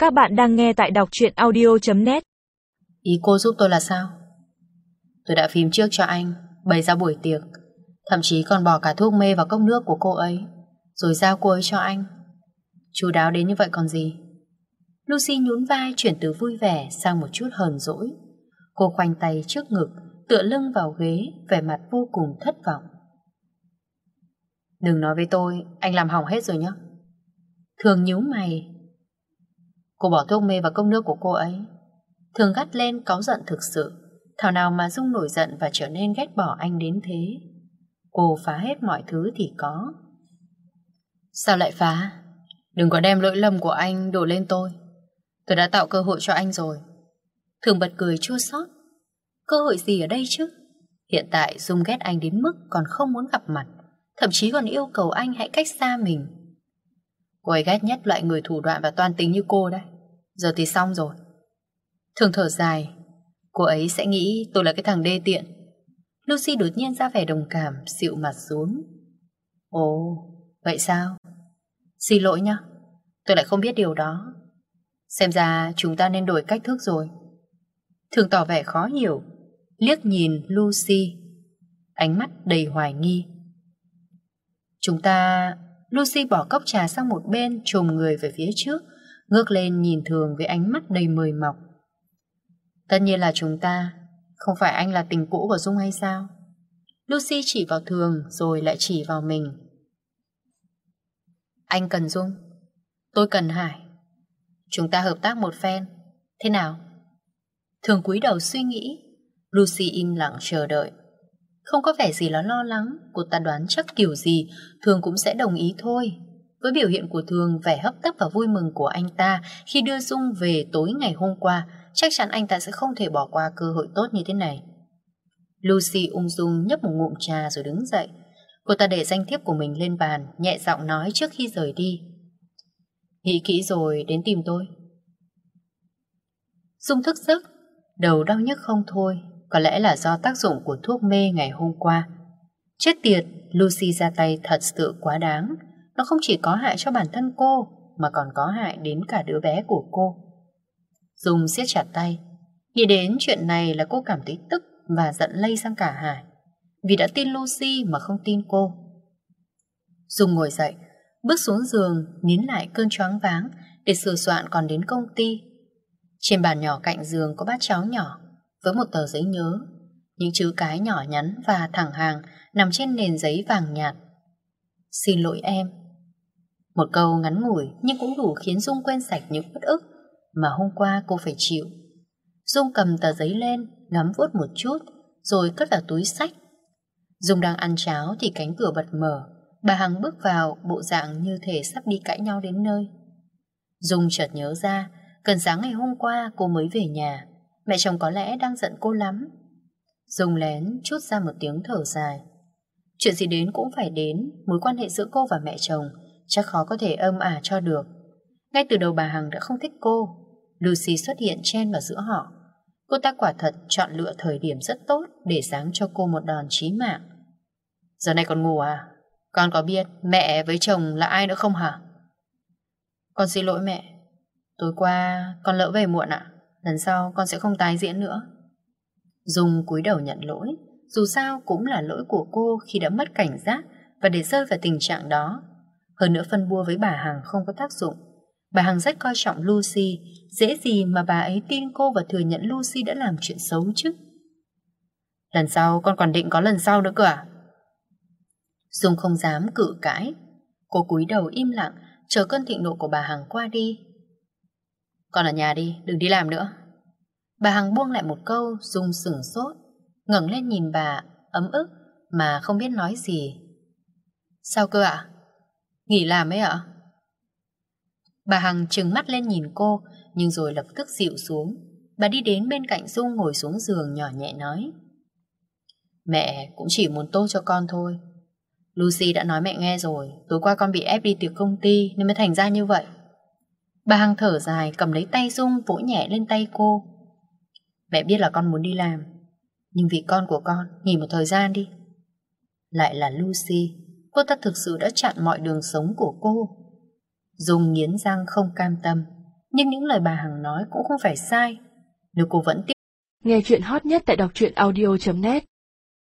Các bạn đang nghe tại đọc truyện audio.net. Ý cô giúp tôi là sao? Tôi đã phím trước cho anh, bày ra buổi tiệc, thậm chí còn bỏ cả thuốc mê vào cốc nước của cô ấy, rồi giao cô ấy cho anh. Chu đáo đến như vậy còn gì? Lucy nhún vai, chuyển từ vui vẻ sang một chút hờn dỗi. Cô khoanh tay trước ngực, tựa lưng vào ghế, vẻ mặt vô cùng thất vọng. Đừng nói với tôi, anh làm hỏng hết rồi nhé. Thường nhíu mày. Cô bỏ thuốc mê vào cốc nước của cô ấy. Thường gắt lên, cáu giận thực sự. Thảo nào mà Dung nổi giận và trở nên ghét bỏ anh đến thế. Cô phá hết mọi thứ thì có. Sao lại phá? Đừng có đem lỗi lầm của anh đổ lên tôi. Tôi đã tạo cơ hội cho anh rồi. Thường bật cười chua xót. Cơ hội gì ở đây chứ? Hiện tại Dung ghét anh đến mức còn không muốn gặp mặt, thậm chí còn yêu cầu anh hãy cách xa mình. Cô ấy ghét nhất loại người thủ đoạn và toan tính như cô đấy. Giờ thì xong rồi. Thường thở dài. Cô ấy sẽ nghĩ tôi là cái thằng đê tiện. Lucy đột nhiên ra vẻ đồng cảm, dịu mặt xuống. Ồ, vậy sao? Xin lỗi nhá, tôi lại không biết điều đó. Xem ra chúng ta nên đổi cách thức rồi. Thường tỏ vẻ khó hiểu, liếc nhìn Lucy, ánh mắt đầy hoài nghi. Chúng ta... Lucy bỏ cốc trà sang một bên, chồm người về phía trước, ngước lên nhìn Thường với ánh mắt đầy mời mọc. Tất nhiên là chúng ta. Không phải anh là tình cũ của Dung hay sao? Lucy chỉ vào Thường rồi lại chỉ vào mình. Anh cần Dung, tôi cần Hải. Chúng ta hợp tác một phen. Thế nào? Thường cúi đầu suy nghĩ. Lucy im lặng chờ đợi. Không có vẻ gì là lo lắng. Cô ta đoán chắc kiểu gì Thường cũng sẽ đồng ý thôi. Với biểu hiện của Thường, vẻ hấp tấp và vui mừng của anh ta khi đưa Dung về tối ngày hôm qua, chắc chắn anh ta sẽ không thể bỏ qua cơ hội tốt như thế này. Lucy ung dung nhấp một ngụm trà rồi đứng dậy. Cô ta để danh thiếp của mình lên bàn, nhẹ giọng nói trước khi rời đi. Nghĩ kỹ rồi đến tìm tôi. Dung thức giấc, đầu đau nhức không thôi. Có lẽ là do tác dụng của thuốc mê ngày hôm qua. Chết tiệt, Lucy ra tay thật sự quá đáng. Nó không chỉ có hại cho bản thân cô, mà còn có hại đến cả đứa bé của cô. Dung siết chặt tay. Nghĩ đến chuyện này là cô cảm thấy tức và giận lây sang cả Hải, vì đã tin Lucy mà không tin cô. Dung ngồi dậy, bước xuống giường, nín lại cơn choáng váng để sửa soạn còn đến công ty. Trên bàn nhỏ cạnh giường có bát cháo nhỏ với một tờ giấy nhớ, những chữ cái nhỏ nhắn và thẳng hàng nằm trên nền giấy vàng nhạt. Xin lỗi em. Một câu ngắn ngủi nhưng cũng đủ khiến Dung quên sạch những uất ức mà hôm qua cô phải chịu. Dung cầm tờ giấy lên, ngắm vuốt một chút, rồi cất vào túi xách. Dung đang ăn cháo thì cánh cửa bật mở. Bà Hằng bước vào, bộ dạng như thể sắp đi cãi nhau đến nơi. Dung chợt nhớ ra, gần sáng ngày hôm qua cô mới về nhà. Mẹ chồng có lẽ đang giận cô lắm. Dung lén trút ra một tiếng thở dài. Chuyện gì đến cũng phải đến. Mối quan hệ giữa cô và mẹ chồng chắc khó có thể êm ả cho được. Ngay từ đầu bà Hằng đã không thích cô. Lucy xuất hiện chen vào giữa họ. Cô ta quả thật chọn lựa thời điểm rất tốt để giáng cho cô một đòn chí mạng. Giờ này còn ngủ à? Con có biết mẹ với chồng là ai nữa không hả? Con xin lỗi mẹ. Tối qua con lỡ về muộn ạ. Lần sau con sẽ không tái diễn nữa. Dung cúi đầu nhận lỗi. Dù sao cũng là lỗi của cô khi đã mất cảnh giác và để rơi vào tình trạng đó. Hơn nữa phân bua với bà Hằng không có tác dụng. Bà Hằng rất coi trọng Lucy. Dễ gì mà bà ấy tin cô và thừa nhận Lucy đã làm chuyện xấu chứ. Lần sau con còn định có lần sau nữa cơ à? Dung không dám cự cãi. Cô cúi đầu im lặng, chờ cơn thịnh nộ của bà Hằng qua đi. Con ở nhà đi, đừng đi làm nữa. Bà Hằng buông lại một câu. Dung sửng sốt, ngẩng lên nhìn bà, ấm ức mà không biết nói gì. Sao cơ ạ? Nghỉ làm ấy ạ? Bà Hằng trừng mắt lên nhìn cô, nhưng rồi lập tức dịu xuống. Bà đi đến bên cạnh Dung, ngồi xuống giường, nhỏ nhẹ nói. Mẹ cũng chỉ muốn tốt cho con thôi. Lucy đã nói mẹ nghe rồi. Tối qua con bị ép đi tiệc công ty nên mới thành ra như vậy. Bà Hằng thở dài, cầm lấy tay Dung, vỗ nhẹ lên tay cô. Mẹ biết là con muốn đi làm, nhưng vì con của con, nghỉ một thời gian đi. Lại là Lucy. Cô ta thực sự đã chặn mọi đường sống của cô. Dung nghiến răng không cam tâm. Nhưng những lời bà Hằng nói cũng không phải sai. Nếu cô vẫn tiếp. Nghe chuyện hot nhất tại đọc truyện audio.net